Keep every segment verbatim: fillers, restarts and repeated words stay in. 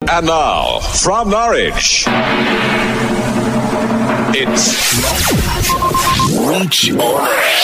And now, from Norwich, it's Reach On Air.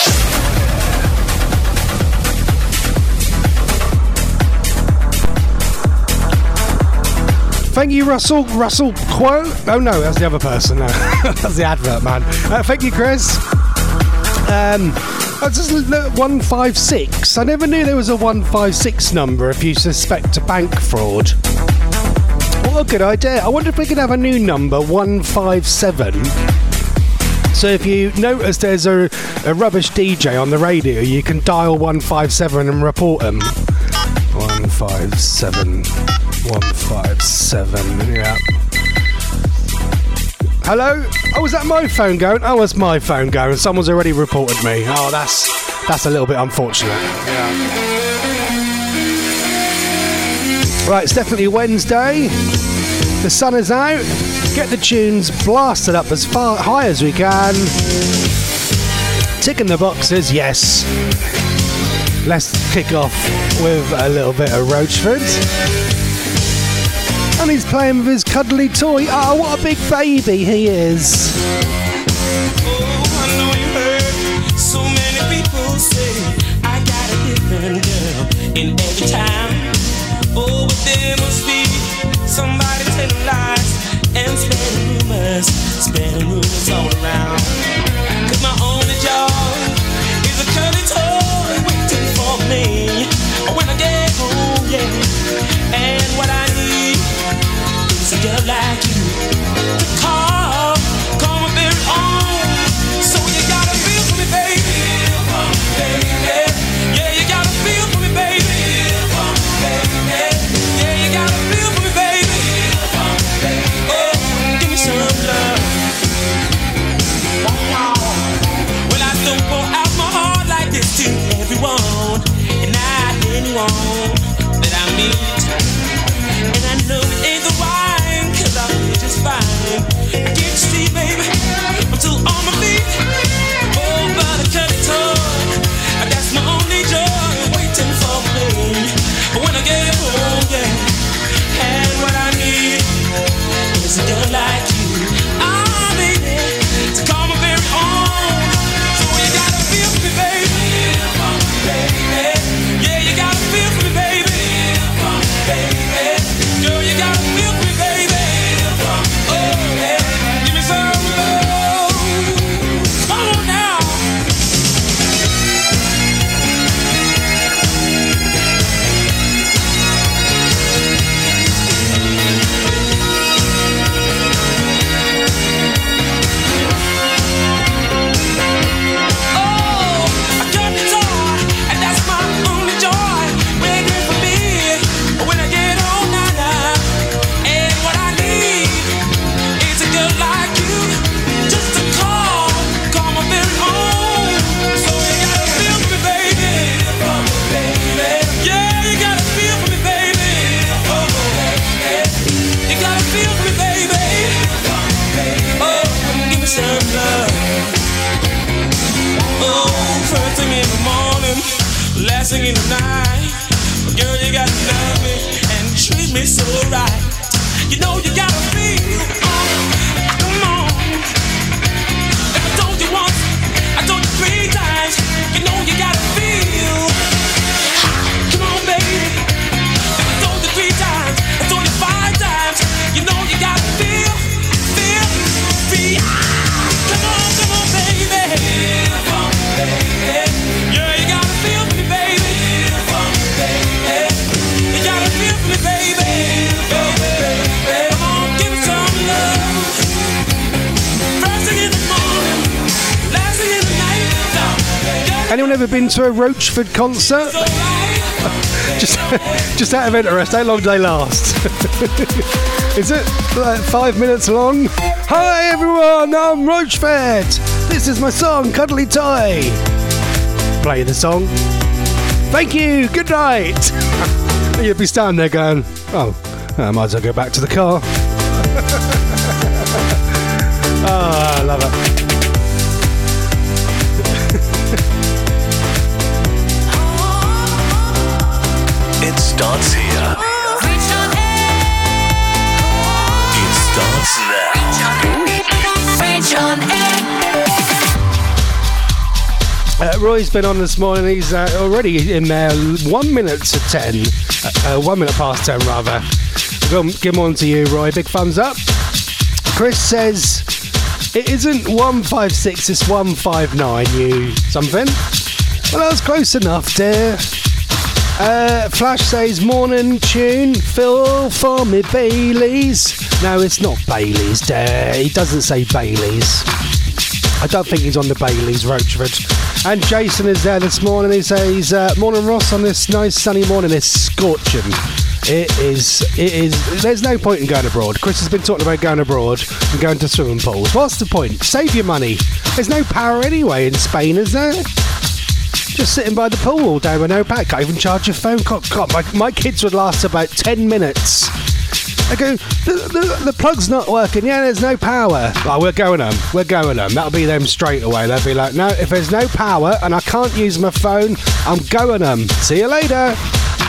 Thank you, Russell. Russell Quote. Oh no, that's the other person. No. That's the advert, man. Uh, thank you, Chris. Um, I just looked one five six. I never knew there was a one five six number if you suspect a bank fraud. What a good idea. I wonder if we could have a new number, one five seven. So if you notice there's a, a rubbish D J on the radio, you can dial one five seven and report him. one five seven. one five seven, yeah. Hello? Oh, is that my phone going? Oh, it's my phone going. Someone's already reported me. Oh, that's that's a little bit unfortunate. Yeah. Right, it's definitely Wednesday. The sun is out. Get the tunes blasted up as far high as we can. Ticking the boxes, yes. Let's kick off with a little bit of Roachford. And he's playing with his cuddly toy. Oh, what a big baby he is. Oh, I know you heard so many people say I got a different girl in every time. Oh, but there must be somebody telling lies and spreading rumors, spreading rumors all around. Cause my only joy is a cuddly toy waiting for me when I get home, yeah. And what I need is a girl like you to call, call my very own. So you gotta feel for me, baby. Feel for me, baby. Yeah, you gotta feel for me, baby. Feel for me, baby. Yeah, you gotta feel for me, baby. Feel for me, baby. Oh, give me some love. Well, I don't pour out my heart like this to everyone, and not anyone that I meet. And I know it ain't the wine, cause I feel just fine. I can't see, baby, I'm still on my feet. Oh, but I can't talk. That's my only joy, waiting for me when I get home, yeah. And what I need is a girl like you. Ah, baby, to call my very own. So you gotta feel for me, baby. Feel for me, baby. Yeah, you gotta feel for me, baby. Feel for me, baby. Girl, you gotta feel for me, baby. Oh, yeah. Give me some love. Come on now. Oh, I got the toy, and that's my only joy. Waiting for me when I get home, now, now. And what I need is a girl like you, just to call, call my very own. So you gotta feel for me, baby. Feel for me, baby. Yeah, you gotta feel for me, baby. Oh, you gotta feel for me, baby. Oh, give me some love. Oh, first thing in the morning, last thing in the night. Girl, you gotta love me and treat me so right. You know you gotta feel, oh, come on. If I told you once, I told you three times. You know you gotta feel. Come on, baby. If I told you three times, I told you five times. You know you gotta feel, feel, feel. Come on, come on, baby. Feel for me, baby. Yeah, you gotta feel for me, baby. Feel for me, baby. You gotta feel for me, baby. Feel for me, baby. Come on, give me some love. First thing in the morning, last thing in the night. Yeah, Anyone ever been to a Roachford concert? so right. Just, just out of interest, how long do they last? Is it like five minutes long? Hi everyone, I'm Roachford. This is my song, Cuddly Toy. Play the song. Thank you, good night. You'll be standing there going, oh, I might as well go back to the car. Oh, I love it. It starts here. Reach on air. Uh, Roy's been on this morning. He's uh, already in there one minute to ten. Uh, uh, one minute past ten, rather. Good morning to you, Roy. Big thumbs up. Chris says, it isn't one five six, it's one five nine, you something. Well, that was close enough, dear. Uh, Flash says, morning tune, Phil for me Baileys. No, it's not Baileys, dear. He doesn't say Baileys. I don't think he's on the Baileys, Roachford. And Jason is there this morning. He says, uh, morning Ross, on this nice sunny morning. It's scorching. It is, it is, there's no point in going abroad. Chris has been talking about going abroad and going to swimming pools. What's the point? Save your money. There's no power anyway in Spain, is there? Just sitting by the pool all day with no pack. Can't even charge your phone. God, God, my, my kids would last about ten minutes. I go, the, the, the plug's not working. Yeah, there's no power. Oh, we're going home. We're going home. That'll be them straight away. They'll be like, no, if there's no power and I can't use my phone, I'm going home. See you later.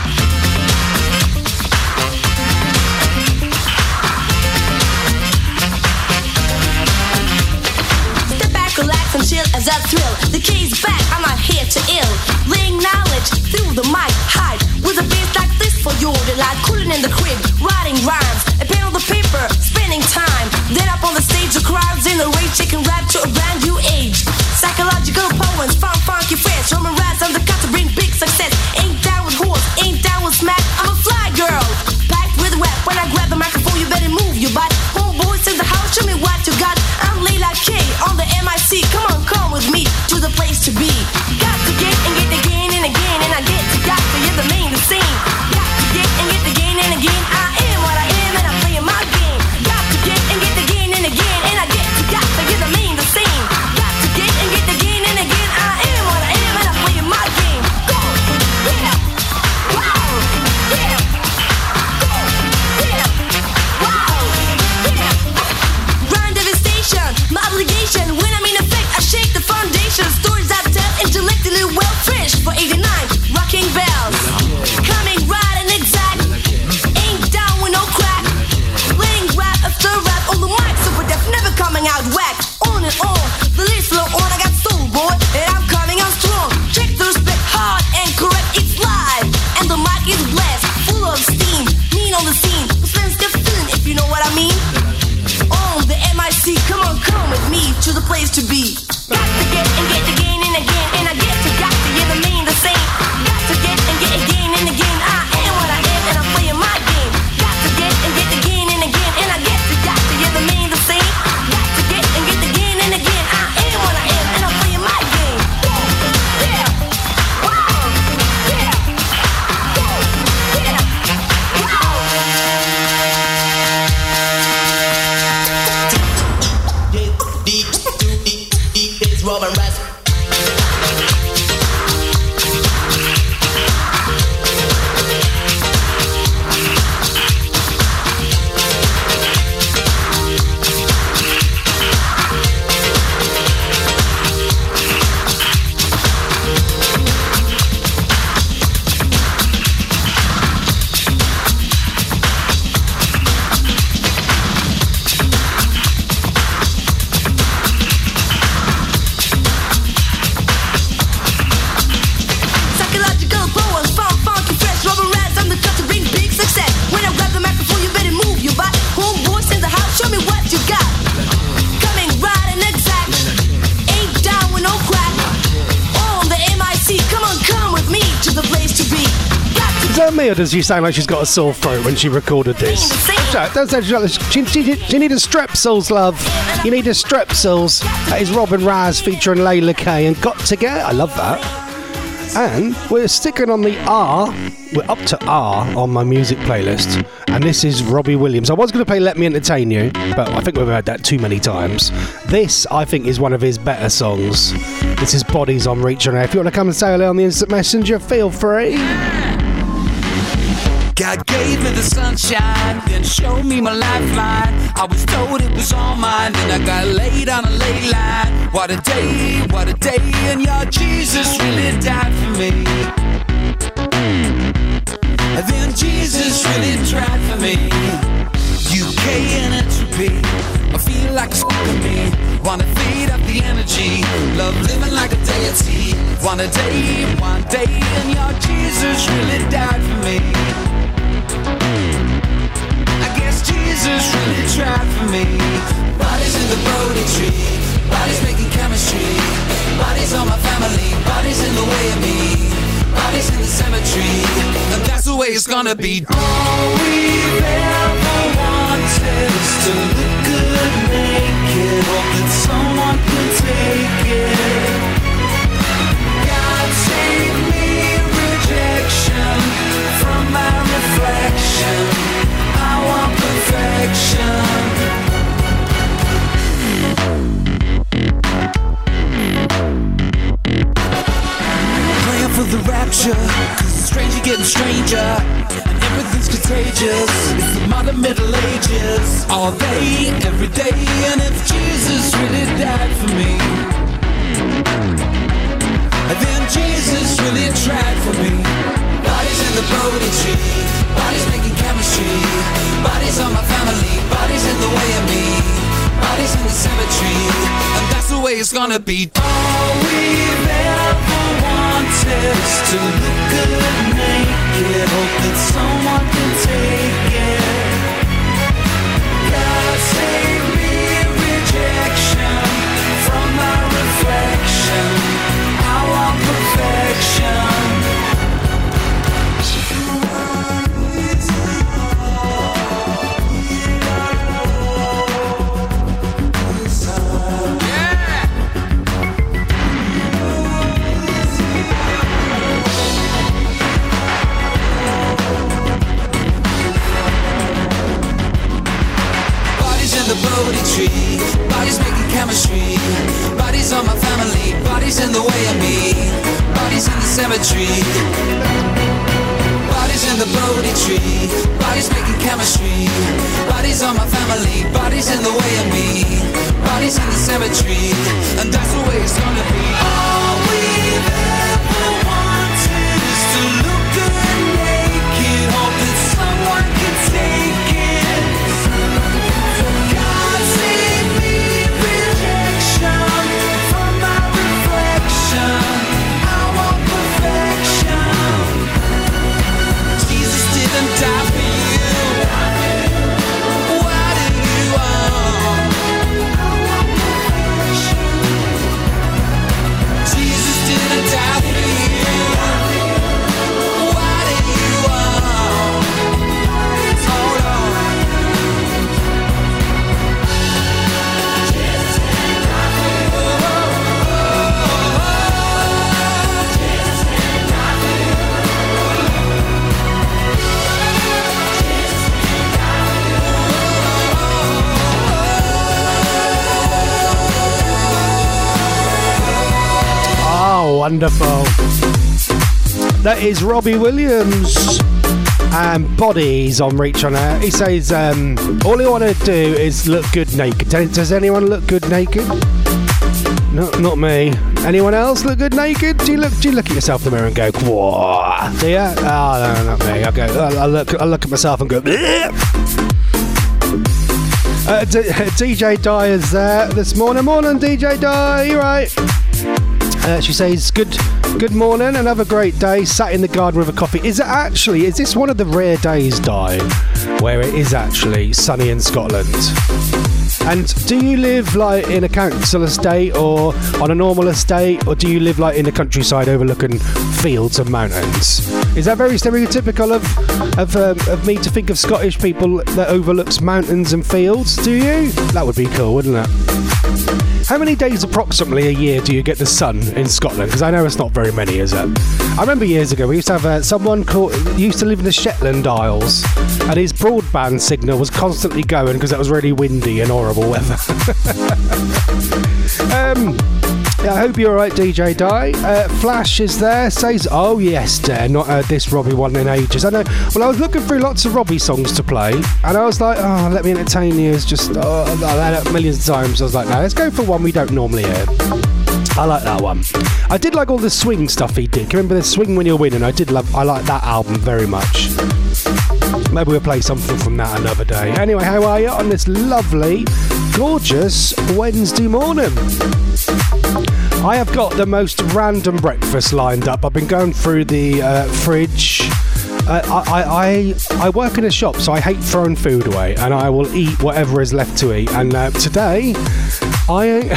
Step back, relax and chill as I thrill. The key's back, I'm not here to ill. Laying knowledge through the mic, hide with a bass like this for your delight. Cooling in the crib, writing rhymes, a pen on the paper, spending time. Then up on the stage, the crowds in the rage, taking rap to a brand new age. Psychological poems, fun, funky fresh, Roman rats on the cut to bring big success. Ain't down with horse, ain't down with smack. I'm a fly girl, packed with rap. When I grab the microphone, you better move your butt. Homeboys in the house, show me what you got. I'm Layla K on the M I C. Come on, come with me to the place to be. Got to get and get again and again, and I get to got to hear the main the same. Got to get and get again and again. I am what I am, and I'm playing my game. Got to get and get again and again, and I get to got to hear the main the same. Got to get and get again and again. I am what I am, and I'm playing my game. Go, yeah, wow, yeah, go, yeah, wow, yeah. Grind devastation, my obligation. When I'm in effect, I shake the foundation. Stories I tell, intellectually well fresh for eighty-nine, rocking bells. Coming right and exact, ain't down with no crack. Laying rap after rap on the mic, super deaf, never coming out whack. On and on, the list flow on, I got soul boy, and I'm coming on strong. Check the respect, hard and correct, it's live. And the mic is blessed, full of steam. Mean on the scene, svenska film, if you know what I mean. On the M I C, come on, come with me to the place to be. Got to get and get again and again, and I get to got to hear the main the same. Got to get and get again and again. I am what I am, and I'm playing my game. Got to get and get again and again, and I get to got to hear the main the same. Got to get and get again and again. I am what I am, and I'm playing my game. Go, yeah, wow, yeah, go, yeah, wow. It's Robin Rass. Me, or does she sound like she's got a sore throat when she recorded this? Don't say she, she, she need a strepsils, love. You need a strepsils. That is Robin Raz featuring Layla K and Got to Get. I love that. And we're sticking on the R. We're up to R on my music playlist. And this is Robbie Williams. I was going to play Let Me Entertain You, but I think we've heard that too many times. This, I think, is one of his better songs. This is Bodies on Reach On Air. If you want to come and say hello on the Instant Messenger, feel free. God gave me the sunshine, then showed me my lifeline. I was told it was all mine, then I got laid on a ley line. What a day, what a day, and your Jesus really died for me. And then Jesus really tried for me. U K and entropy, I feel like a sucker me. wanna feed up the energy, love living like a deity. One a day, one day, and your Jesus really died for me. I guess Jesus really tried for me. Bodies in the Bodhi tree, bodies making chemistry, bodies on my family, bodies in the way of me, bodies in the cemetery, and that's the way it's gonna be. All we've ever wanted is to look good naked, hope that someone can take it. God save me rejection from my reflection. I want perfection. For the rapture, cause the stranger getting stranger, and everything's contagious. It's the modern Middle Ages, all day, every day. And if Jesus really died for me, then Jesus really tried for me. Bodies in the Bodhi tree, bodies making chemistry, bodies on my family, bodies in the way of me, bodies in the cemetery, and that's the way it's gonna be. All we've ever wanted is to look good naked, hope that someone can take it. God save me rejection from my reflection. I want perfection. The Bodhi tree, bodies making chemistry, bodies on my family, bodies in the way of me, bodies in the cemetery, bodies in the Bodhi tree, bodies making chemistry, bodies on my family, bodies in the way of me, bodies in the cemetery, and that's the way it's gonna be. All we've ever wanted is to look good naked, hope that someone can take it. Wonderful. That is Robbie Williams and Bodies on Reach On Air. He says, um, all I want to do is look good naked. Does anyone look good naked? No, not me. Anyone else look good naked? Do you look? Do you look at yourself in the mirror and go, "Whoa"? Do you? Oh no, not me. I go. I look. I look at myself and go. Uh, D- D J Di is there this morning. Morning, D J Di. You right? Uh, she says, good good morning, another great day, sat in the garden with a coffee. Is it actually, is this one of the rare days, Di, where it is actually sunny in Scotland? And do you live like in a council estate or on a normal estate, or do you live like in the countryside overlooking fields and mountains? Is that very stereotypical of of, um, of me to think of Scottish people that overlooks mountains and fields? Do you? That would be cool, wouldn't it? How many days approximately a year do you get the sun in Scotland? Because I know it's not very many, is it? I remember years ago we used to have uh, someone called, used to live in the Shetland Isles, and his broadband signal was constantly going because it was really windy and horrible weather. um, yeah, I hope you're alright, D J Di. Uh, Flash is there, says, oh yes, dear, not heard this Robbie one in ages. I know, well, I was looking through lots of Robbie songs to play, and I was like, oh, let me entertain you. It's just, oh, I've had it millions of times. I was like, no, let's go for one we don't normally hear. I like that one. I did like all the swing stuff he did. Remember the Swing When You're Winning? I did love, I like that album very much. Maybe we'll play something from that another day. Anyway, how are you on this lovely, gorgeous Wednesday morning? I have got the most random breakfast lined up. I've been going through the uh, fridge. Uh, I, I I work in a shop, so I hate throwing food away, and I will eat whatever is left to eat. And uh, today, I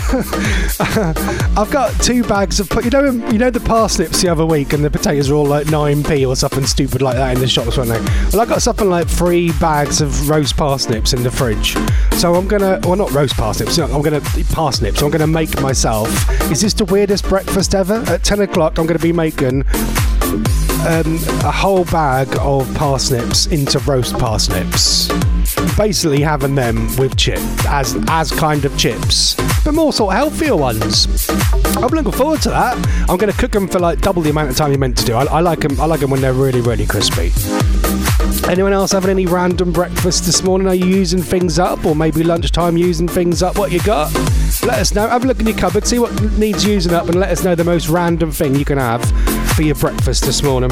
I've got two bags of you know you know the parsnips the other week, and the potatoes are all like nine p or something stupid like that in the shops, weren't they? Well, I got something like three bags of roast parsnips in the fridge. So I'm gonna, well, not roast parsnips. No, I'm gonna parsnips. So I'm gonna make myself. Is this the weirdest breakfast ever? At ten o'clock, I'm gonna be making Um, a whole bag of parsnips into roast parsnips, basically having them with chip as as kind of chips, but more sort of healthier ones. I'm looking forward to that. I'm going to cook them for like double the amount of time you're meant to do. I, I like them. I like them when they're really really crispy. Anyone else having any random breakfast this morning? Are you using things up, or maybe lunchtime using things up? What you got? Let us know. Have a look in your cupboard, see what needs using up, and let us know the most random thing you can have for your breakfast this morning.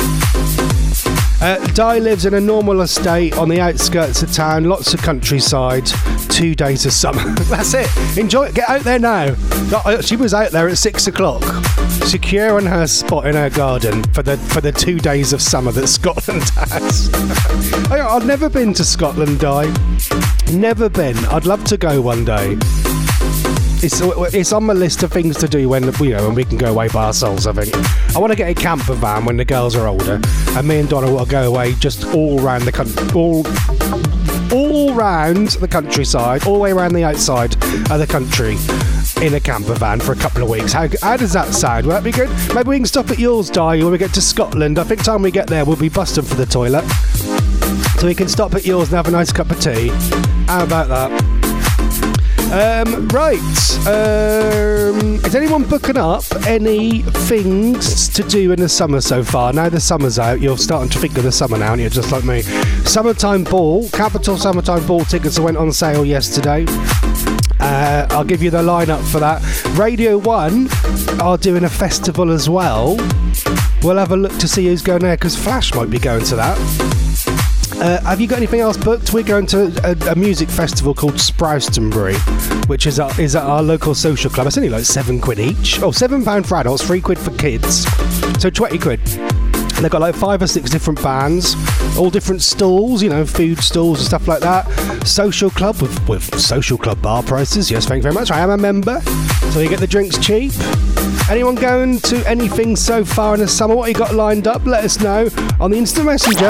Uh, Di lives in a normal estate on the outskirts of town, lots of countryside, two days of summer. That's it. Enjoy it. Get out there now. She was out there at six o'clock, securing her spot in her garden for the for the two days of summer that Scotland has. I've never been to Scotland, Di. Never been. I'd love to go one day. It's it's on my list of things to do when you know when we can go away by ourselves. I think I want to get a camper van when the girls are older, and me and Donna will go away just all round the country, all all round the countryside, all the way around the outside of the country in a camper van for a couple of weeks. How how does that sound? Will that be good? Maybe we can stop at yours, Di, when we get to Scotland. I think time we get there, we'll be busting for the toilet, so we can stop at yours and have a nice cup of tea. How about that? Um, right, um, is anyone booking up any things to do in the summer so far? Now the summer's out, you're starting to think of the summer now, and you're just like me. Summertime Ball, Capital Summertime Ball tickets went on sale yesterday. Uh, I'll give you the lineup for that. Radio one are doing a festival as well. We'll have a look to see who's going there, because Flash might be going to that. Uh, have you got anything else booked? We're going to a, a music festival called Sprowstonbury, which is at, is at our local social club. It's only like seven quid each. Oh, seven pound for adults, three quid for kids. So twenty quid. And they've got like five or six different bands, all different stalls, you know, food stalls and stuff like that. Social club with, with social club bar prices. Yes, thank you very much. I am a member, so you get the drinks cheap. Anyone going to anything so far in the summer? What you got lined up? Let us know on the Instant Messenger.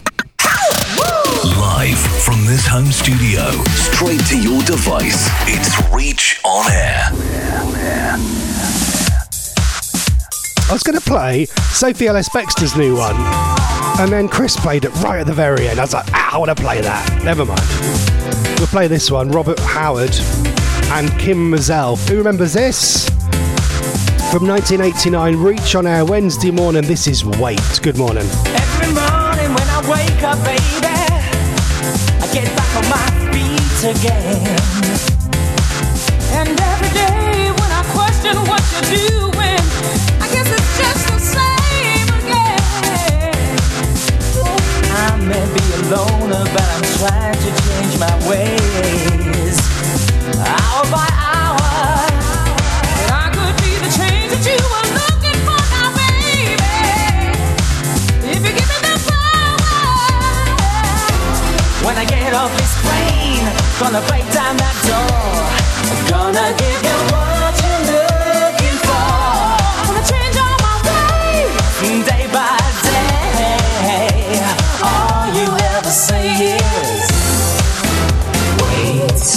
Live from this home studio, straight to your device, it's Reach On Air. I was going to play Sophie Ellis-Bextor's new one, and then Chris played it right at the very end. I was like, ah, I want to play that. Never mind. We'll play this one, Robert Howard and Kim Mazel. Who remembers this? From nineteen eighty-nine, Reach On Air, Wednesday morning. This is Wait. Good morning. Every morning when I wake up, baby, I get back on my feet again. And every day when I question what you're doing, I guess it's just the same again. I may be a loner, but I'm trying to change my ways. Hour by hour, and I could be the change that you were looking for now, baby. If you give me the power. When I get off this plane, gonna break down that door. Gonna give you what you're looking for. Gonna change all my ways, day by day. All you ever say is wait.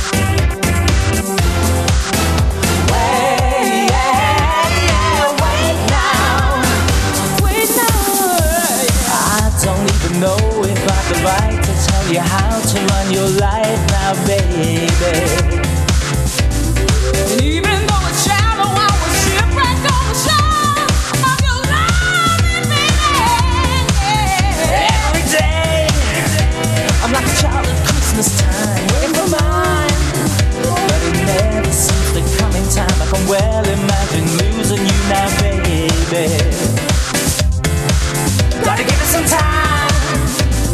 Wait, yeah, yeah, wait now. Wait now. I don't even know if I have the right to tell you how to run your life now, baby. And even though it's shallow, I was shipwrecked on the shore of your loving me. Every day, I'm like a child at Christmas time, waiting for mine. But it never seems to come in time. I can well imagine losing you now, baby. Gotta give it some time.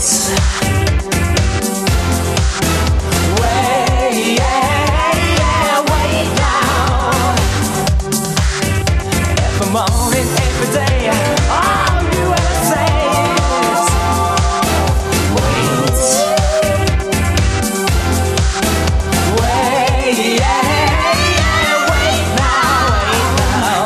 Wait, yeah, yeah, wait now. Every morning, every day, all you ever say is wait. Wait, yeah, yeah, wait now, wait now.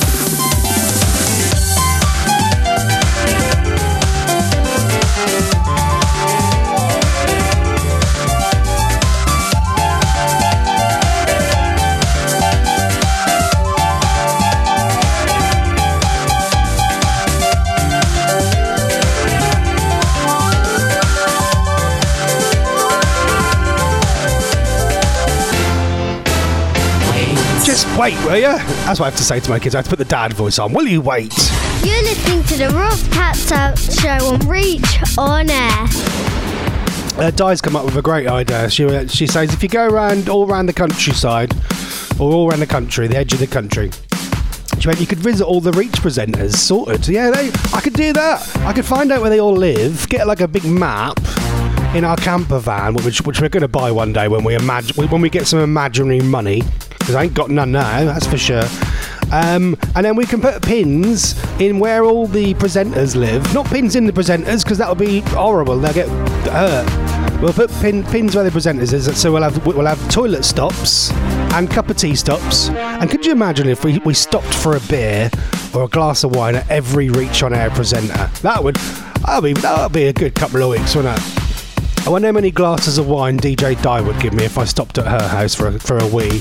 Just wait, will you? That's what I have to say to my kids. I have to put the dad voice on. Will you wait? You're listening to the Ross Cats Out Show on Reach On Air. Uh, Di's come up with a great idea. She uh, she says if you go around all around the countryside, or all around the country, the edge of the country, she went, you could visit all the Reach presenters. Sorted. Yeah, they, I could do that. I could find out where they all live, get like a big map in our camper van, which which we're going to buy one day when we imagine when we get some imaginary money. Because I ain't got none now, that's for sure. Um, and then we can put pins in where all the presenters live. Not pins in the presenters, because that would be horrible. They'll get hurt. We'll put pin, pins where the presenters is, so we'll have we'll have toilet stops and cup of tea stops. And could you imagine if we, we stopped for a beer or a glass of wine at every Reach On Air presenter? That would that would be that would be a good couple of weeks, wouldn't it? I wonder how many glasses of wine D J Di would give me if I stopped at her house for a, for a wee.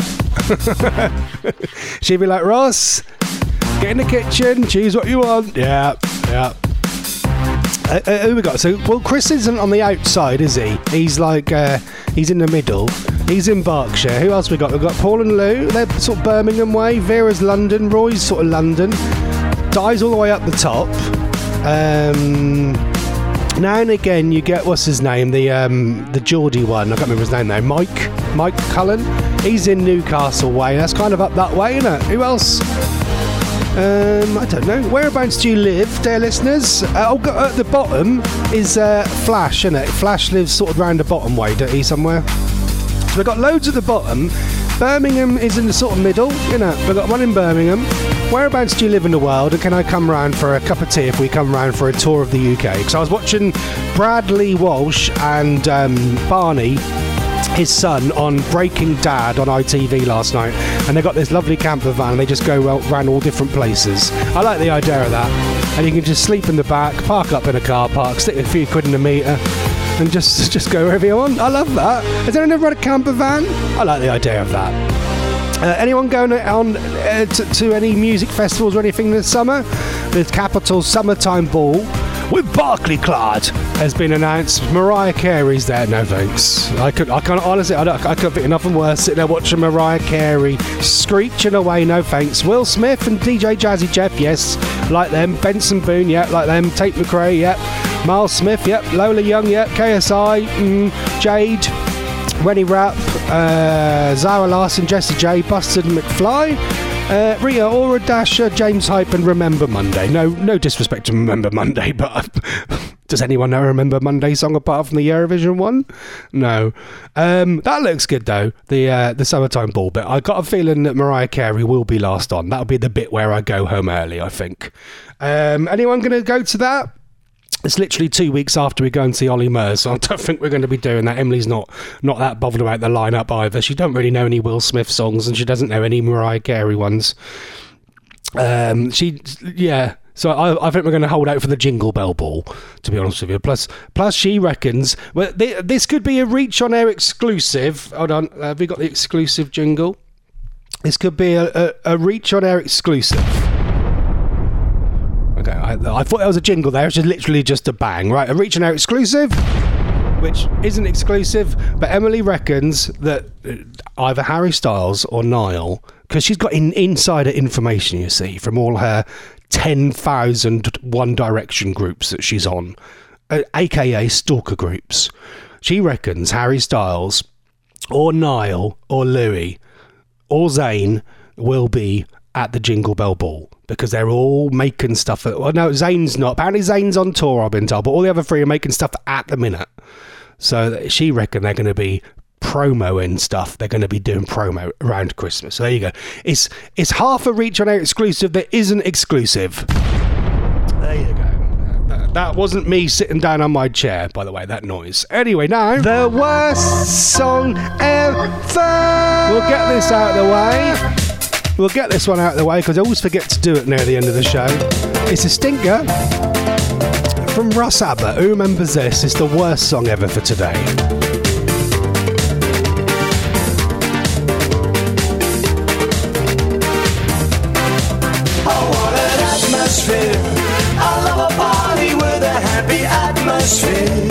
She'd be like, Ross, get in the kitchen, choose what you want. Yeah, yeah. Uh, uh, who we got? So, well, Chris isn't on the outside, is he? He's like, uh, he's in the middle. He's in Berkshire. Who else we got? We've got Paul and Lou. They're sort of Birmingham way. Vera's London. Roy's sort of London. Di's all the way up the top. Um... Now and again, you get what's his name, the um, the Geordie one. I can't remember his name though. Mike, Mike Cullen. He's in Newcastle way. That's kind of up that way, isn't it? Who else? Um, I don't know. Whereabouts do you live, dear listeners? Uh, oh, at the bottom is uh, Flash, isn't it? Flash lives sort of round the bottom way, don't he? Somewhere. So we've got loads at the bottom. Birmingham is in the sort of middle, you know. We've got one in Birmingham. Whereabouts do you live in the world, and can I come round for a cup of tea if we come round for a tour of the U K? Because I was watching Bradley Walsh and um, Barney, his son, on Breaking Dad on I T V last night, and they got this lovely camper van and they just go around all different places. I like the idea of that. And you can just sleep in the back, park up in a car park, stick a few quid in the meter, and just just go wherever you want. I love that. Has anyone ever had a camper van? I like the idea of that. Uh, anyone going on uh, to, to any music festivals or anything this summer? The Capital Summertime Ball with Barclaycard has been announced. Mariah Carey's there. No thanks. I could. I can't honestly. I, don't, I couldn't think of nothing worse sitting there watching Mariah Carey screeching away. No thanks. Will Smith and D J Jazzy Jeff. Yes, like them. Benson Boone. Yeah, like them. Tate McRae. Yep. Miles Smith. Yep. Lola Young. Yep. K S I. Mm, Jade. Rennie Rapp, uh, Zara Larson, Jessie J, Busted McFly, uh, Rhea Ora, Dasher, James Hype, and Remember Monday. No, no disrespect to Remember Monday, but does anyone know Remember Monday song apart from the Eurovision one? No. Um, that looks good though. The uh, the Summertime Ball bit. I got a feeling that Mariah Carey will be last on. That'll be the bit where I go home early, I think. Um, anyone going to go to that? It's literally two weeks after we go and see Ollie Murs, so I don't think we're going to be doing that. Emily's not not that bothered about the lineup either. She don't really know any Will Smith songs, and she doesn't know any Mariah Carey ones. Um, she, yeah. So I, I think we're going to hold out for the Jingle Bell Ball, to be honest with you. Plus, plus she reckons well, they, this could be a Reach On Air exclusive. Hold on, have we got the exclusive jingle? This could be a, a, a Reach On Air exclusive. Okay, I, I thought that was a jingle there. It's just literally just a bang, right? A Reach On Air exclusive, which isn't exclusive, but Emily reckons that either Harry Styles or Niall, because she's got in, insider information, you see, from all her ten thousand One Direction groups that she's on, uh, aka stalker groups. She reckons Harry Styles or Niall or Louis or Zayn will be at the Jingle Bell Ball because they're all making stuff. At, well, no, Zayn's not. Apparently Zayn's on tour, I've been told, but all the other three are making stuff at the minute. So she reckon they're going to be promoing stuff. They're going to be doing promo around Christmas. So there you go. It's it's half a Reach On Air exclusive that isn't exclusive. There you go. That, that wasn't me sitting down on my chair, by the way, that noise. Anyway, now, the worst song ever. We'll get this out of the way. We'll get this one out of the way because I always forget to do it near the end of the show. It's a stinker from Russ Abbott. Who remembers this? It's the worst song ever for today. Oh, what an atmosphere. I love a party with a happy atmosphere.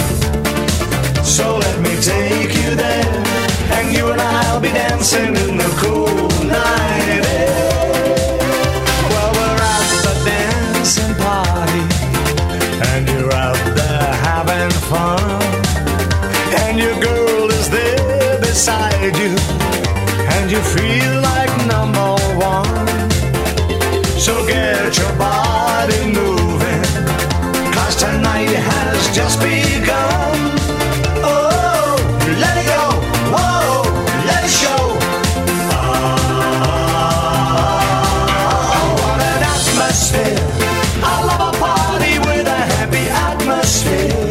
So let me take you there, and you and I'll be dancing in the cool night air. Well, we're at the dancing party, and you're out there having fun, and your girl is there beside you, and you feel like number one. So get your body moving, 'cause tonight has just begun. Oh, let it go, whoa, let it show. Oh, what an atmosphere. I love a party with a happy atmosphere.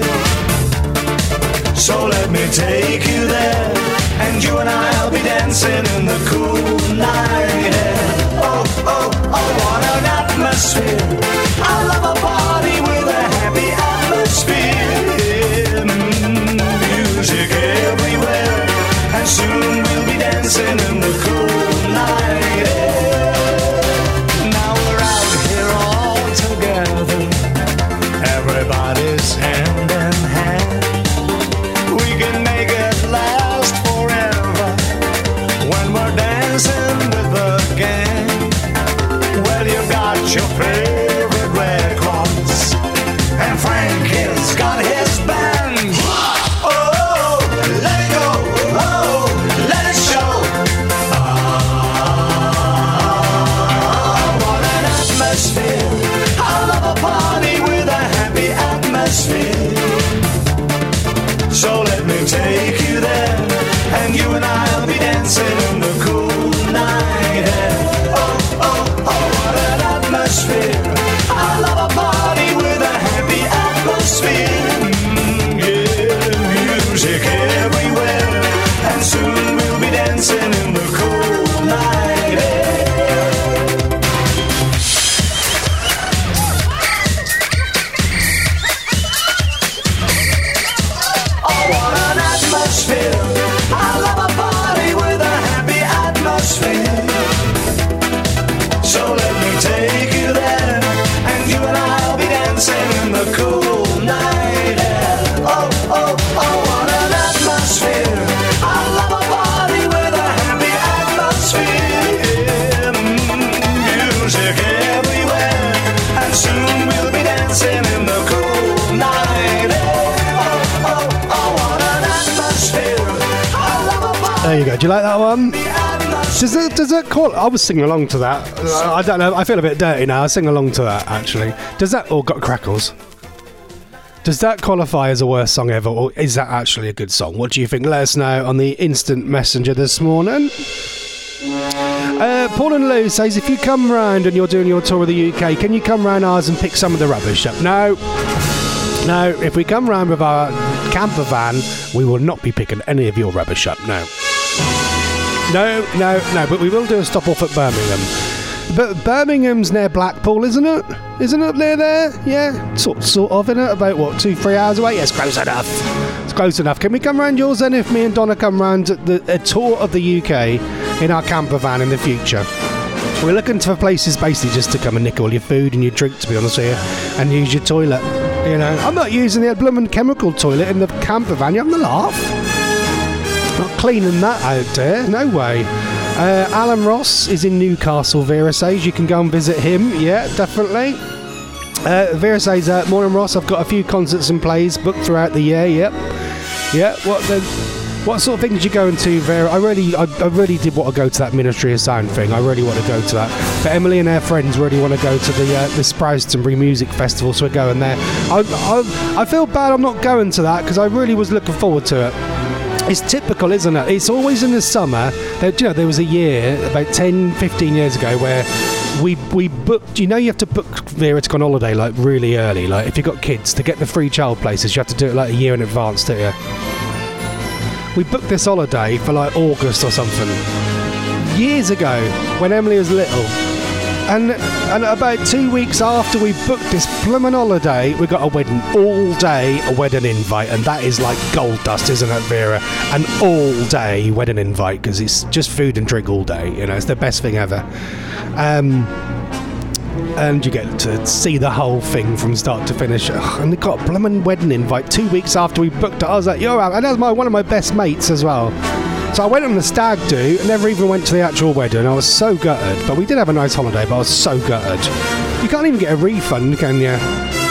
So let me take you there, and you and I'll be dancing in the cool night air. Oh, oh, oh, what an atmosphere. I love a party with a happy atmosphere. Mm, music everywhere, and soon we'll be dancing in the cool night air. Now we're out here all together, everybody's hand in hand. We can make it last forever when we're dancing with the gang. Well, you got your favorite records, and Frankie's got his band. Oh, let it go, oh, let it show. Oh, what an atmosphere. I love a party with a happy atmosphere. So let me take you there, and you and I'll be dancing in the cool night air. Oh, oh, oh, what an atmosphere. I love a party with a happy atmosphere. Mm, yeah, music everywhere, and soon we'll be dancing in the cool night air. Oh, what an atmosphere. I love a party with a happy atmosphere. So let me take you there, and you and I'll be dancing in the cool night air. Oh, oh, oh, what an atmosphere. I love a party with a happy atmosphere. Mm, music everywhere, and soon we'll be dancing in the cool night air. Oh, oh, oh, what an atmosphere. I love a party. There you go. Do you like that one? The atmosphere. Does it, does that call? I was singing along to that. I don't know. I feel a bit dirty now. I sing along to that, actually. Does that... Oh, got crackles. Does that qualify as a worst song ever, or is that actually a good song? What do you think? Let us know on the instant messenger this morning. Uh, Paul and Lou says, if you come round and you're doing your tour of the U K, can you come round ours and pick some of the rubbish up? No. No, if we come round with our camper van, we will not be picking any of your rubbish up. No. No, no, no, but we will do a stop off at Birmingham. But Birmingham's near Blackpool, isn't it? Isn't it near there? Yeah, sort, sort of, isn't it? About, what, two, three hours away? Yes, close enough. It's close enough. Can we come round yours then if me and Donna come round the, a tour of the U K in our camper van in the future? We're looking for places basically just to come and nick all your food and your drink, to be honest with you, and use your toilet. You know, I'm not using the blooming chemical toilet in the camper van. You having a laugh? Not cleaning that out there. No way. Uh, Alan Ross is in Newcastle, Vera says. You can go and visit him. Yeah, definitely. Uh, Vera says, uh, morning Ross, I've got a few concerts and plays booked throughout the year. Yep. Yeah, what the... What sort of thing did you go into, Vera? I really, I, I really did want to go to that Ministry of Sound thing. I really want to go to that. But Emily and her friends really want to go to the uh, the Sprowstonbury Music Festival, so we're going there. I, I, I feel bad I'm not going to that because I really was looking forward to it. It's typical, isn't it? It's always in the summer. There, you know, there was a year, about ten, fifteen years ago, where we we booked, you know, you have to book Vera to go on holiday, like, really early. Like, if you've got kids, to get the free child places, you have to do it, like, a year in advance, don't you? We booked this holiday for, like, August or something. Years ago, when Emily was little. And and about two weeks after we booked this blooming holiday, we got a wedding, all day a wedding invite, and that is like gold dust, isn't it, Vera? An all day wedding invite, because it's just food and drink all day. You know, it's the best thing ever. Um, and you get to see the whole thing from start to finish. Ugh, and we got a blooming wedding invite two weeks after we booked it. I was like, you're out, and that was my one of my best mates as well. So I went on the stag do and never even went to the actual wedding. I was so gutted. But we did have a nice holiday, but I was so gutted. You can't even get a refund, can you?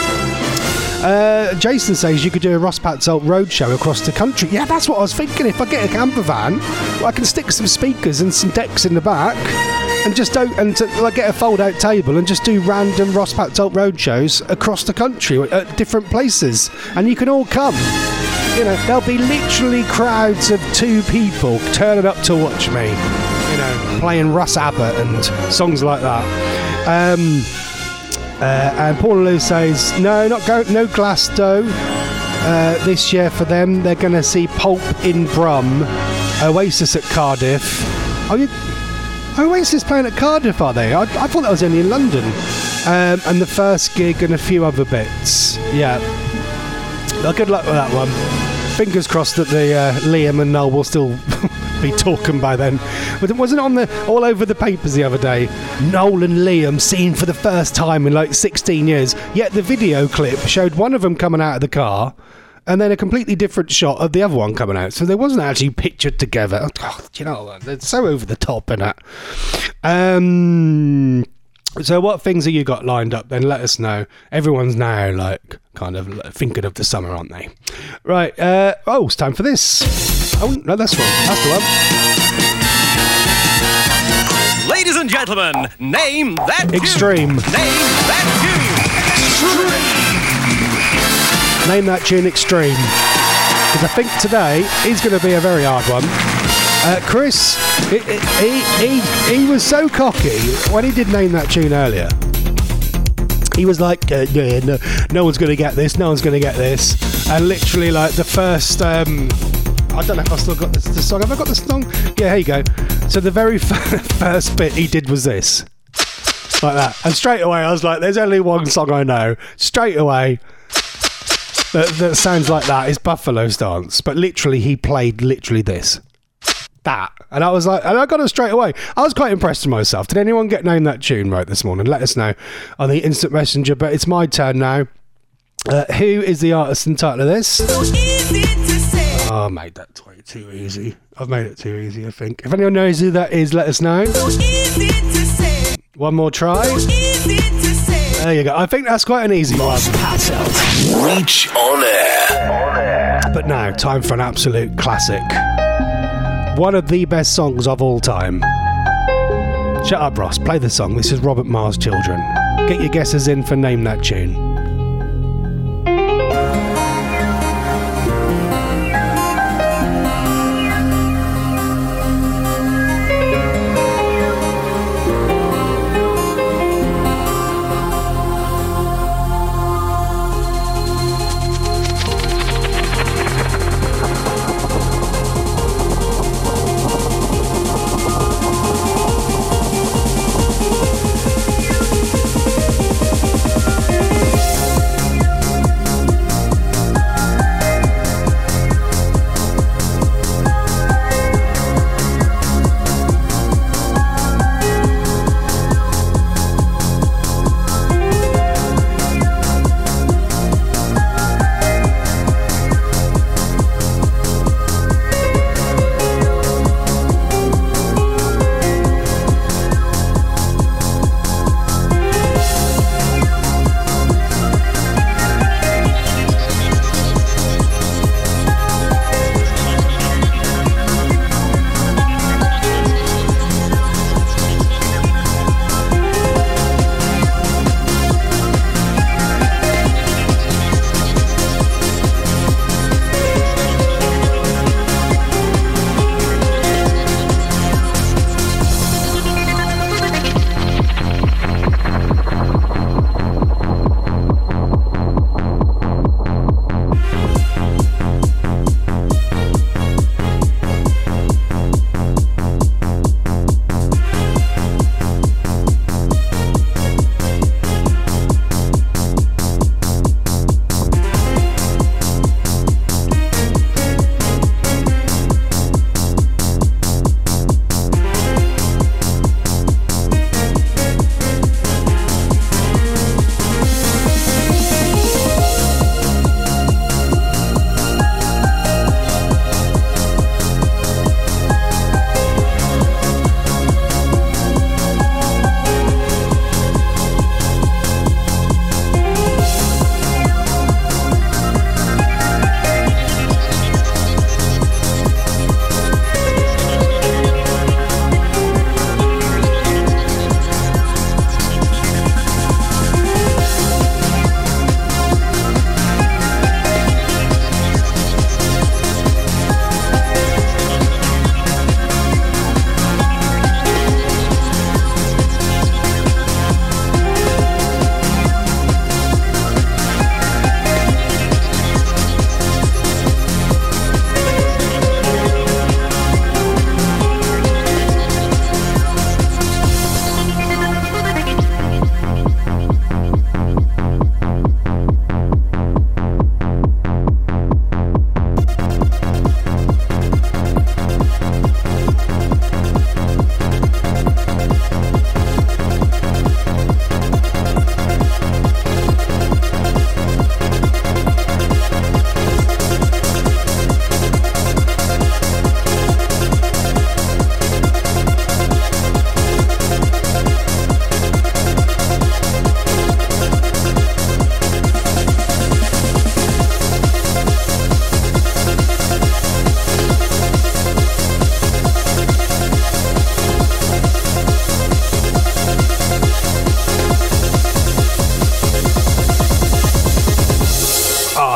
Uh, Jason says you could do a Ross Patzold roadshow across the country. Yeah, that's what I was thinking. If I get a camper van, well, I can stick some speakers and some decks in the back and just do, and to, like, get a fold-out table and just do random Ross Patzold roadshows across the country at different places. And you can all come. You know, there'll be literally crowds of two people turning up to watch me, you know, playing Russ Abbott and songs like that. Um, uh, and Paul Lou says, no, not go, no Glasgow uh, this year for them. They're going to see Pulp in Brum, Oasis at Cardiff. Are you? Oasis playing at Cardiff, are they? I, I thought that was only in London. Um, and the first gig and a few other bits. Yeah. Well, good luck with that one. Fingers crossed that the uh, Liam and Noel will still be talking by then. But it wasn't on the all over the papers the other day. Noel and Liam seen for the first time in like sixteen years. Yet the video clip showed one of them coming out of the car, and then a completely different shot of the other one coming out. So they wasn't actually pictured together. Oh, you know, they're so over the top in it. Um. So what things have you got lined up then? Let us know. Everyone's now like kind of thinking of the summer, aren't they? Right. Uh, oh, it's time for this. Oh, no, that's one. That's the one. Ladies and gentlemen, name that Extreme. Tune. Name that tune. Name that tune Extreme. Because I think today is going to be a very hard one. Uh, Chris, he, he, he, he was so cocky when he did name that tune earlier. He was like, uh, yeah, no, no one's going to get this, no one's going to get this. And literally, like, the first, um, I don't know if I've still got this, the song. Have I got the song? Yeah, here you go. So the very f- first bit he did was this. Like that. And straight away, I was like, there's only one song I know. Straight away. That, that sounds like that is Buffalo Stance. But literally, he played literally this. That. And I was like, and I got it straight away. I was quite impressed with myself. Did anyone get named that tune right this morning? Let us know on the instant messenger. But it's my turn now. Uh, who is the artist and title of this? So easy to say. Oh, I made that way too easy. I've made it too easy, I think. If anyone knows who that is, let us know. So easy to say. One more try. So easy to say. There you go. I think that's quite an easy one. Reach on air. But now, time for an absolute classic. One of the best songs of all time. Shut up, Ross. Play the song. This is Robert Mars' Children. Get your guesses in for Name That Tune.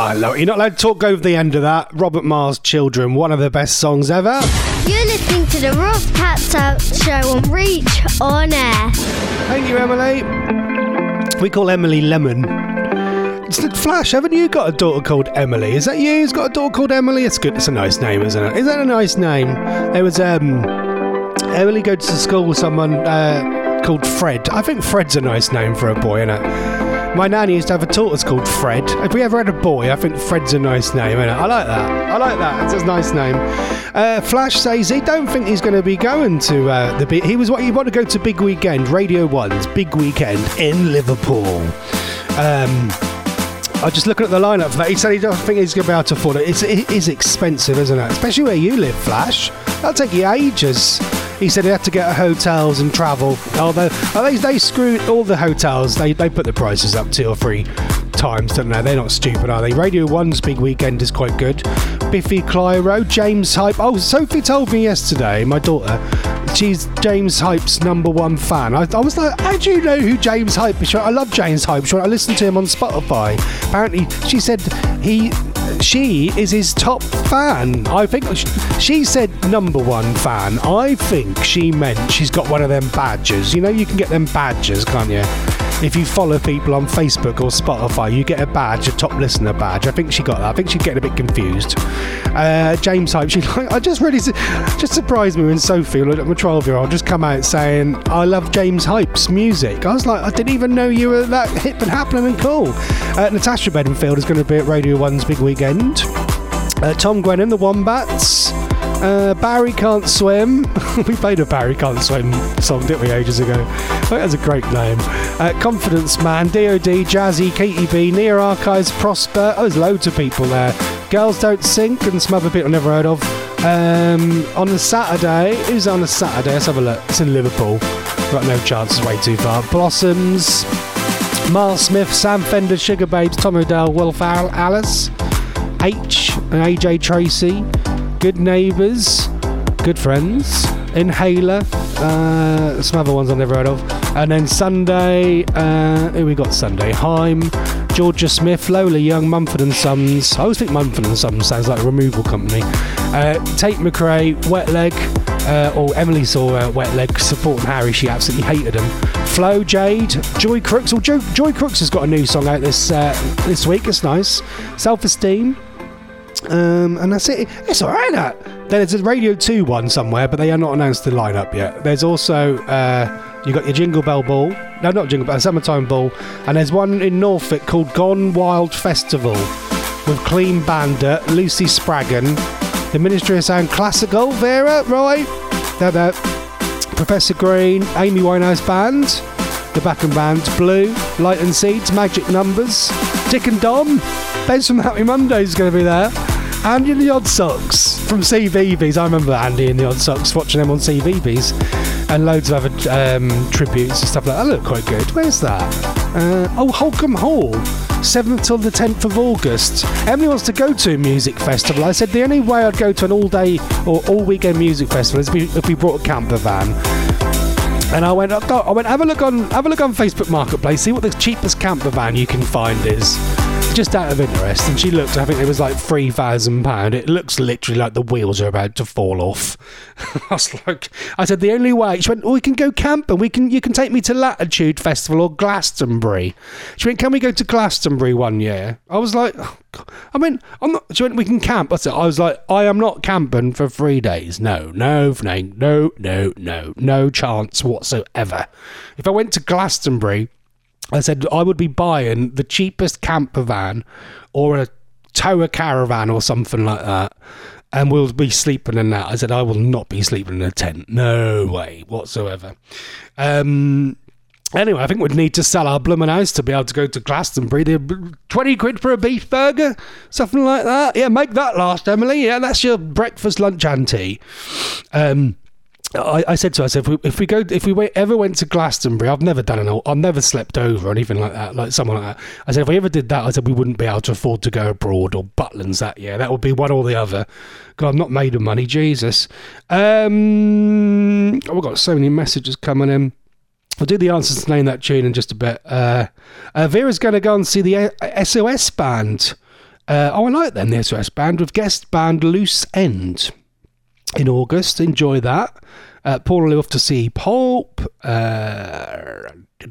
Oh, look, you're not allowed to talk over the end of that. Robert Mars, Children, one of the best songs ever. You're listening to the Ross Cats Out Show on Reach On Air. Thank you, Emily. We call Emily Lemon. It's the Flash, haven't you got a daughter called Emily? Is that you who's got a daughter called Emily? It's good. It's a nice name, isn't it? Is that a nice name? There was, um... Emily goes to school with someone uh, called Fred. I think Fred's a nice name for a boy, isn't it? My nanny used to have a tortoise called Fred. If we ever had a boy, I think Fred's a nice name, isn't it? I like that. I like that. It's a nice name. Uh, Flash says he don't think he's going to be going to uh, the big... He was what he wanted to go to Big Weekend, Radio one's Big Weekend in Liverpool. Um... I was just looking at the lineup for that. He said he doesn't think he's going to be able to afford it. It's, it is expensive, isn't it? Especially where you live, Flash. That'll take you ages. He said he had to get hotels and travel. Although oh, they, they screwed all the hotels. They they put the prices up two or three times, don't they? They're not stupid, are they? Radio one's Big Weekend is quite good. Biffy Clyro, James Hype. Oh, Sophie told me yesterday, my daughter, she's James Hype's number one fan. I, I was like, how do you know who James Hype is? I love James Hype. I listened to him on Spotify. Apparently, she said he... She is his top fan. I think she said number one fan. I think she meant she's got one of them badges. You know, you can get them badges, can't you? If you follow people on Facebook or Spotify, you get a badge, a top listener badge. I think she got that. I think she's getting a bit confused. Uh, James Hype, she like, I just really just surprised me when Sophie, my twelve-year-old, just come out saying, I love James Hype's music. I was like, I didn't even know you were that hip and happening and cool. Uh, Natasha Bedingfield is going to be at Radio one's Big Weekend. Uh, Tom Gwennon, the Wombats. Uh, Barry Can't Swim. We played a Barry Can't Swim song, didn't we, ages ago? I think that's a great name. Uh, Confidence Man, D O D, Jazzy, Katie B, Near Archives, Prosper. Oh, there's loads of people there. Girls Don't Sink and some other people I've never heard of. Um, on the Saturday, who's on the Saturday? Let's have a look. It's in Liverpool. Got no chance, it's way too far. Blossoms, Miles Smith, Sam Fender, Sugar Babes, Tom O'Dell, Wolf Al- Alice, H and A J Tracy. Good Neighbours, Good Friends, Inhaler, uh, some other ones I've never heard of. And then Sunday, uh, who we got Sunday? Haim, Georgia Smith, Lola Young, Mumford and Sons. I always think Mumford and Sons sounds like a removal company. Uh, Tate McRae, Wet Leg, uh, or Emily saw uh, Wet Leg supporting Harry. She absolutely hated him. Flo, Jade, Joy Crooks. Well, Joy, Joy Crooks has got a new song out this uh, this week. It's nice. Self-Esteem. Um, and that's it. It's alright, that. Then there's a Radio two one somewhere, but they are not announced the lineup yet. There's also, uh, you got your Jingle Bell Ball. No, not Jingle Bell, Summertime Ball. And there's one in Norfolk called Gone Wild Festival with Clean Bandit, Lucy Spraggan, the Ministry of Sound Classical, Vera, right? There, there. Professor Green, Amy Winehouse Band, the Backen Band, Blue, Light and Seeds, Magic Numbers, Dick and Dom, Ben's from Happy Mondays is going to be there. Andy and the Odd Socks from C V Bs. I remember Andy and the Odd Socks, watching them on C V Bs. And loads of other um, tributes and stuff like that. That look quite good. Where's that? Uh, oh, Holcombe Hall. seventh till the tenth of August. Emily wants to go to a music festival. I said the only way I'd go to an all-day or all-weekend music festival is if we brought a camper van. And I went, oh, I went, have a look on, have a look on Facebook Marketplace, see what the cheapest camper van you can find is. Just out of interest. And she looked, I think it was like three thousand pounds. It looks literally like the wheels are about to fall off. I was like, I said, the only way. She went, oh, we can go camping. We can, you can take me to Latitude Festival or Glastonbury. She went, can we go to Glastonbury one year? I was like, oh, God. I mean, I'm not, she went, we can camp. I said, I was like, I am not camping for three days. No, no, no, no, no, no, no chance whatsoever. If I went to Glastonbury, I said I would be buying the cheapest camper van or a tower caravan or something like that, and we'll be sleeping in that. I said I will not be sleeping in a tent. No way whatsoever. Um, anyway, I think we'd need to sell our blooming house to be able to go to Glastonbury. The twenty quid for a beef burger, something like that. Yeah, make that last, Emily. Yeah, that's your breakfast, lunch, and tea. Um, I, I said to her, I said, if we, if we go, if we ever went to Glastonbury, I've never done an, I've never slept over or anything like that, like someone like that. I said, if we ever did that, I said we wouldn't be able to afford to go abroad or Butlins that year. That would be one or the other. God, I'm not made of money, Jesus. Um, oh, we've got so many messages coming in. I'll do the answers to name that tune in just a bit. Uh, uh, Vera's going to go and see the S O S band. Uh, oh, I like them, the S O S Band, with guest band Loose End in August. Enjoy that. Uh, Paul and Lou off to see Pulp. Uh,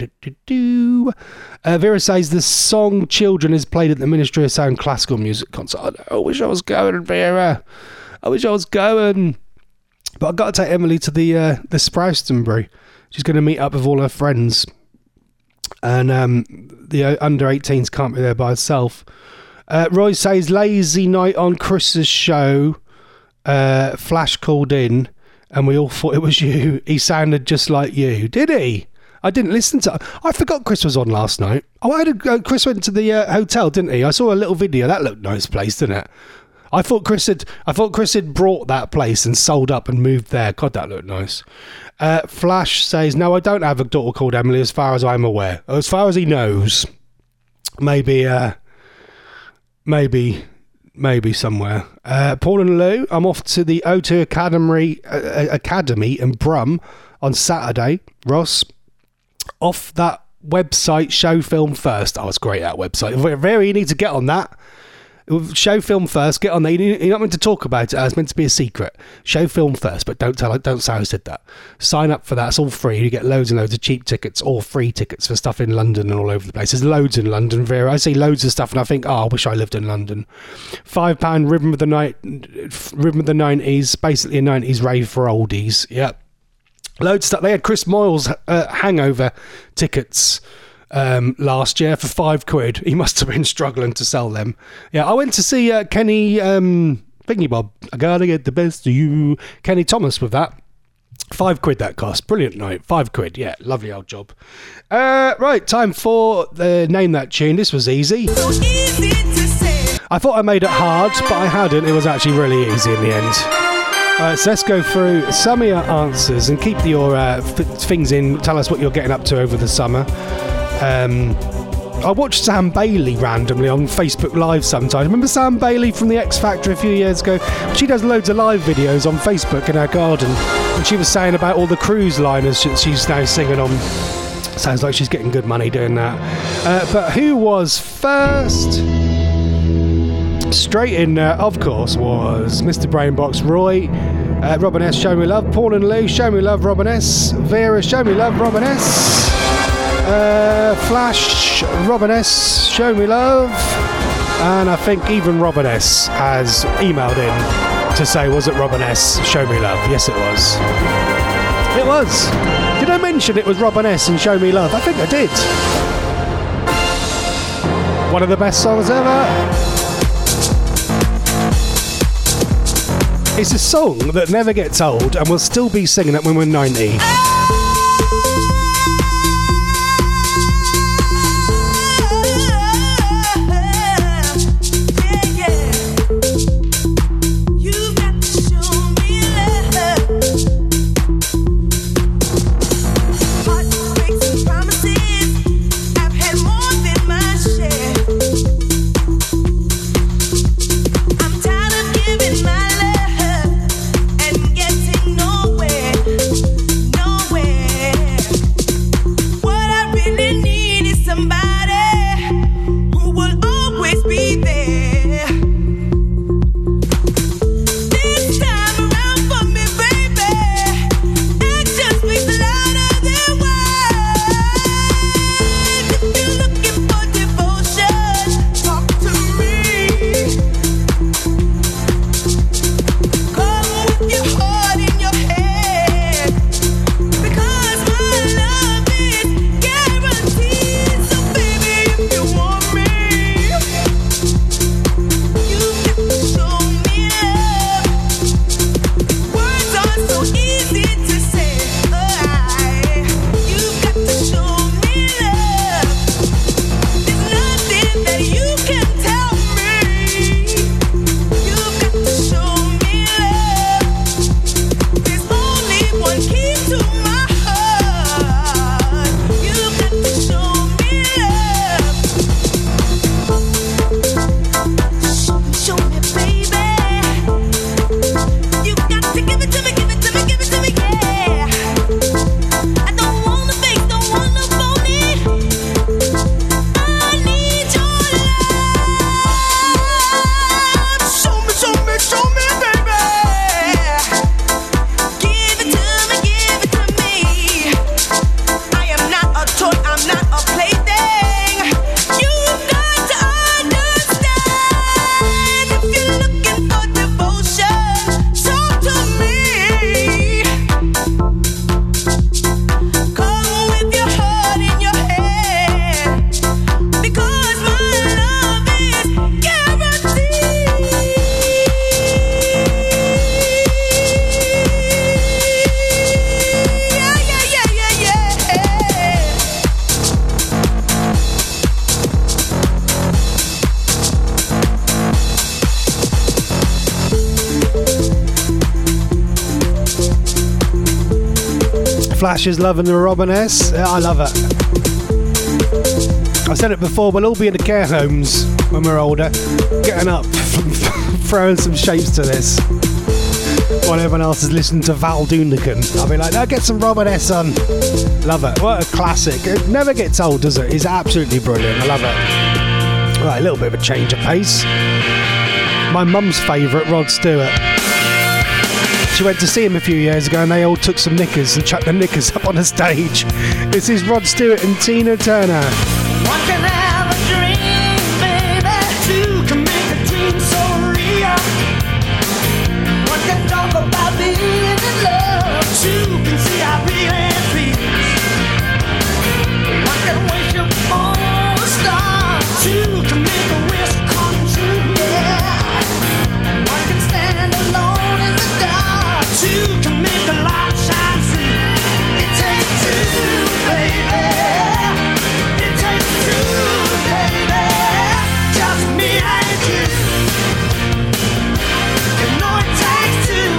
uh, Vera says the song Children is played at the Ministry of Sound Classical Music concert. I wish I was going, Vera. I wish I was going. But I've got to take Emily to the uh, the Sprowstonbury. She's going to meet up with all her friends. And um, the uh, under eighteens can't be there by herself. Uh, Roy says, lazy night on Chris's show. Uh, Flash called in and we all thought it was you. He sounded just like you. Did he? I didn't listen to... I forgot Chris was on last night. Oh, I had a, uh, Chris went to the uh, hotel, didn't he? I saw a little video. That looked nice place, didn't it? I thought Chris had I thought Chris had brought that place and sold up and moved there. God, that looked nice. Uh, Flash says, no, I don't have a daughter called Emily as far as I'm aware. As far as he knows. Maybe... Uh, Maybe, maybe somewhere. Uh, Paul and Lou, I'm off to the O two Academy, uh, Academy in Brum on Saturday. Ross, off that website, Show Film First. Oh, it's great, that website. Very, you need to get on that. Show Film First, get on there. You're not meant to talk about it. It's meant to be a secret. Show Film First, but don't tell. Don't say I said that. Sign up for that. It's all free. You get loads and loads of cheap tickets or free tickets for stuff in London and all over the place. There's loads in London, Vera. I see loads of stuff and I think, oh, I wish I lived in London. Five pound Rhythm of the Night, Rhythm of the nineties, basically a nineties rave for oldies. Yep. Loads of stuff. They had Chris Moyle's uh, Hangover tickets Um, last year for five quid. He must have been struggling to sell them. Yeah, I went to see uh, Kenny um, Thingy Bob. I gotta get the best of you. Kenny Thomas with that. Five quid that cost. Brilliant night. Five quid. Yeah, lovely old job. Uh, right, time for the Name That Tune. This was easy. So easy to say. I thought I made it hard, but I hadn't. It was actually really easy in the end. Alright, so let's go through some of your answers and keep your uh, f- things in. Tell us what you're getting up to over the summer. Um, I watched Sam Bailey randomly on Facebook Live sometimes. Remember Sam Bailey from the X Factor a few years ago? She does loads of live videos on Facebook in her garden. And she was saying about all the cruise liners that she's now singing on. Sounds like she's getting good money doing that. Uh, but who was first? Straight in there, of course, was Mister Brainbox Roy. Uh, Robin S, Show Me Love. Paul and Lou, Show Me Love, Robin S. Vera, Show Me Love, Robin S. Uh, Flash, Robin S, Show Me Love. And I think even Robin S has emailed in to say, was it Robin S, Show Me Love? Yes, it was. It was. Did I mention it was Robin S and Show Me Love? I think I did. One of the best songs ever. It's a song that never gets old and we'll still be singing it when we're ninety. Nowhere Flash is loving the Robin S. Yeah, I love it. I said it before, we'll all be in the care homes when we're older, getting up, throwing some shapes to this, while everyone else is listening to Val Doonican. I'll be like, no, get some Robin S on. Love it. What a classic. It never gets old, does it? It's absolutely brilliant. I love it. Right, a little bit of a change of pace. My mum's favourite, Rod Stewart. She went to see him a few years ago and they all took some knickers and chucked the knickers up on the stage. This is Rod Stewart and Tina Turner. One can have a dream, baby. Two can make a dream so real. One can talk about being in love. Two can see how real it feels. One can wish upon a star. Two can make a wish come true, yeah. And one can stand alone in the dark. Two can make the light shine through. It takes two, baby. It takes two, baby. Just me and you. You know it takes two.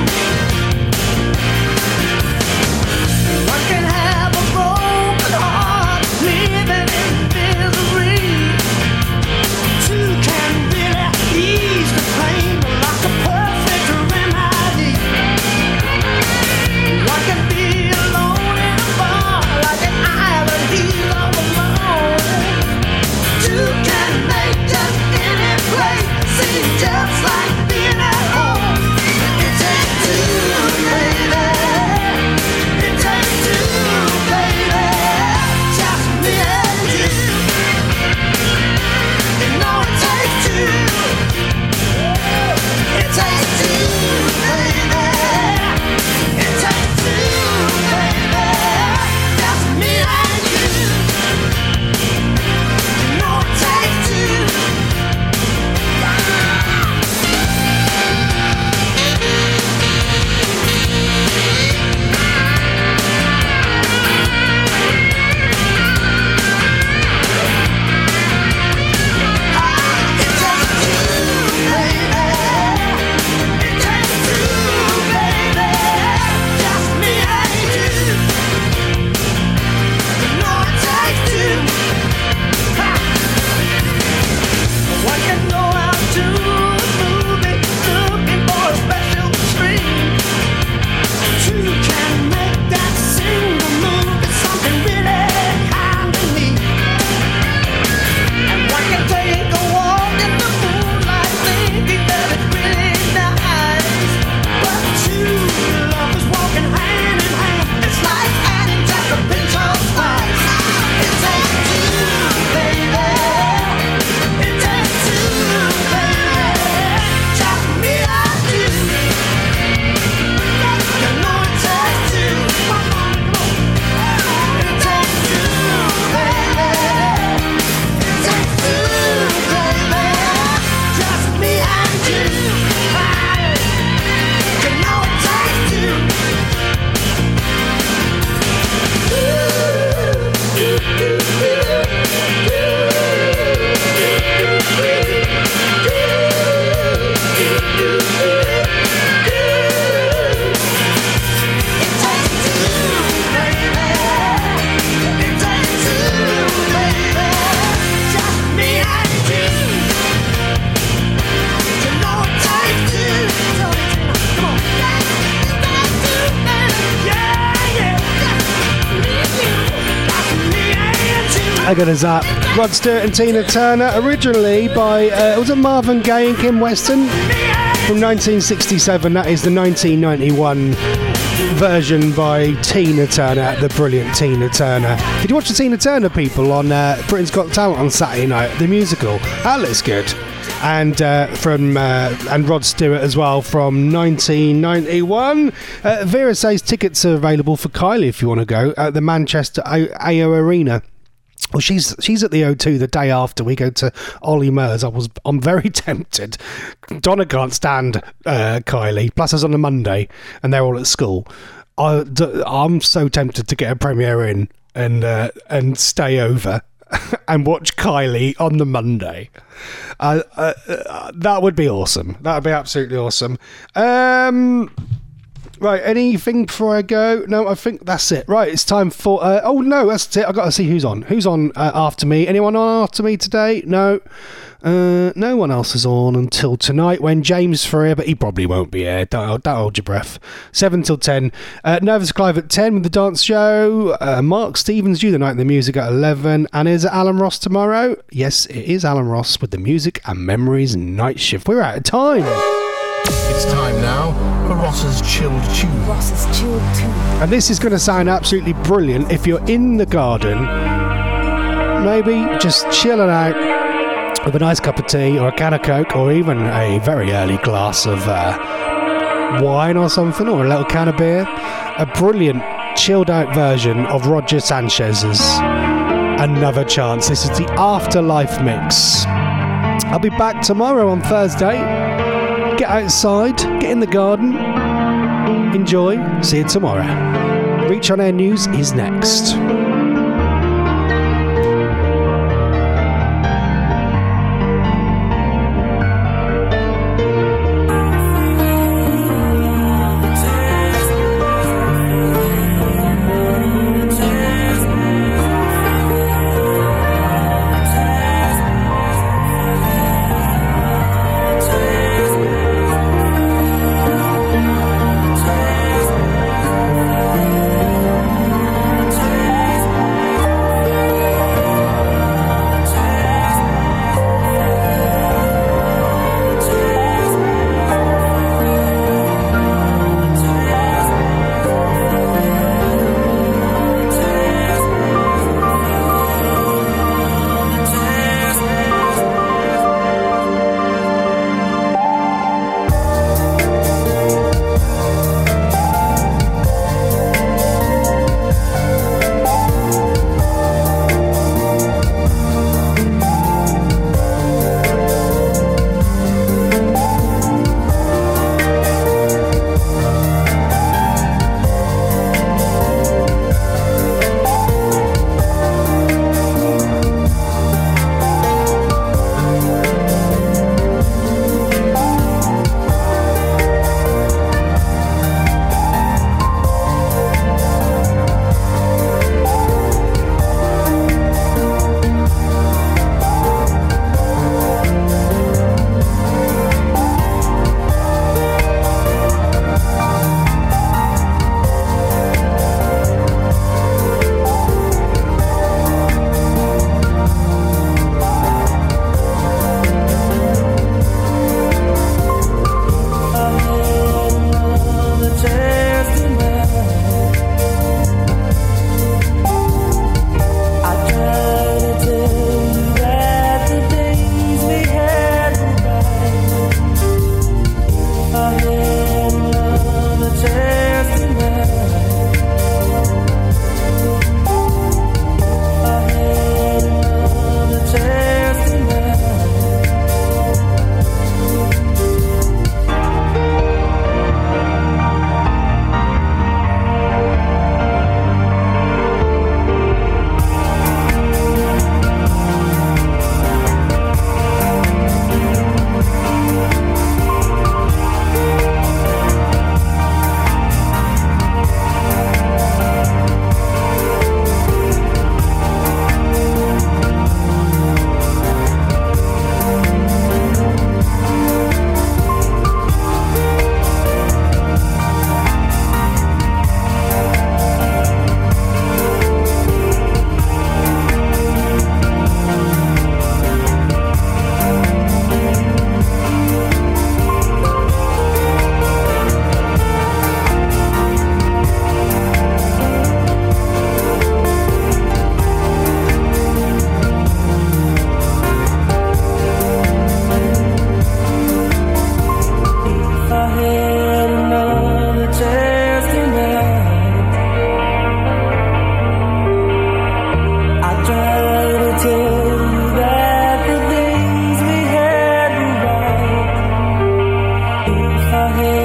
One can have a broken heart, living in misery. Two can really ease the pain like a perfect remedy. One can be alone in a bar like an island he's all alone. Two can make just any place seem just like being at home. It takes two, baby. It takes two, baby. Just me and you. You know it takes two. It takes two, baby. It takes two, baby. Just me and you. You know it takes two. How good is that? Rod Stewart and Tina Turner, originally by, uh, was it Marvin Gaye and Kim Weston? From nineteen sixty-seven, that is the nineteen ninety-one version by Tina Turner, the brilliant Tina Turner. Did you watch the Tina Turner people on uh, Britain's Got Talent on Saturday night, the musical? That looks good. And uh, from uh, and Rod Stewart as well from nineteen ninety-one. Uh, Vera says tickets are available for Kylie if you want to go at the Manchester A O Arena. Well, she's she's at the O two the day after we go to Ollie Murs. I was I'm very tempted. Donna can't stand uh, Kylie. Plus, it's on a Monday, and they're all at school. I, I'm so tempted to get a premiere in and uh, and stay over and watch Kylie on the Monday. Uh, uh, uh, that would be awesome. That would be absolutely awesome. Um, Right, anything before I go? No, I think that's it. Right, it's time for... Uh, oh, no, that's it. I've got to see who's on. Who's on uh, after me? Anyone on after me today? No. Uh, no one else is on until tonight when James for here, but he probably won't be here. Don't, don't hold your breath. seven till ten. Uh, Nervous Clive at ten with the dance show. Uh, Mark Stevens due the night and the music at eleven. And is it Alan Ross tomorrow? Yes, it is Alan Ross with the music and memories night shift. We're out of time. It's time now for Ross's Chilled Tune. Ross's Chilled Tune. And this is going to sound absolutely brilliant if you're in the garden, maybe just chilling out with a nice cup of tea or a can of Coke or even a very early glass of uh, wine or something, or a little can of beer. A brilliant chilled out version of Roger Sanchez's Another Chance. This is the Afterlife mix. I'll be back tomorrow on Thursday. Get outside, get in the garden, enjoy. See you tomorrow. Reach On Air News is next. If I had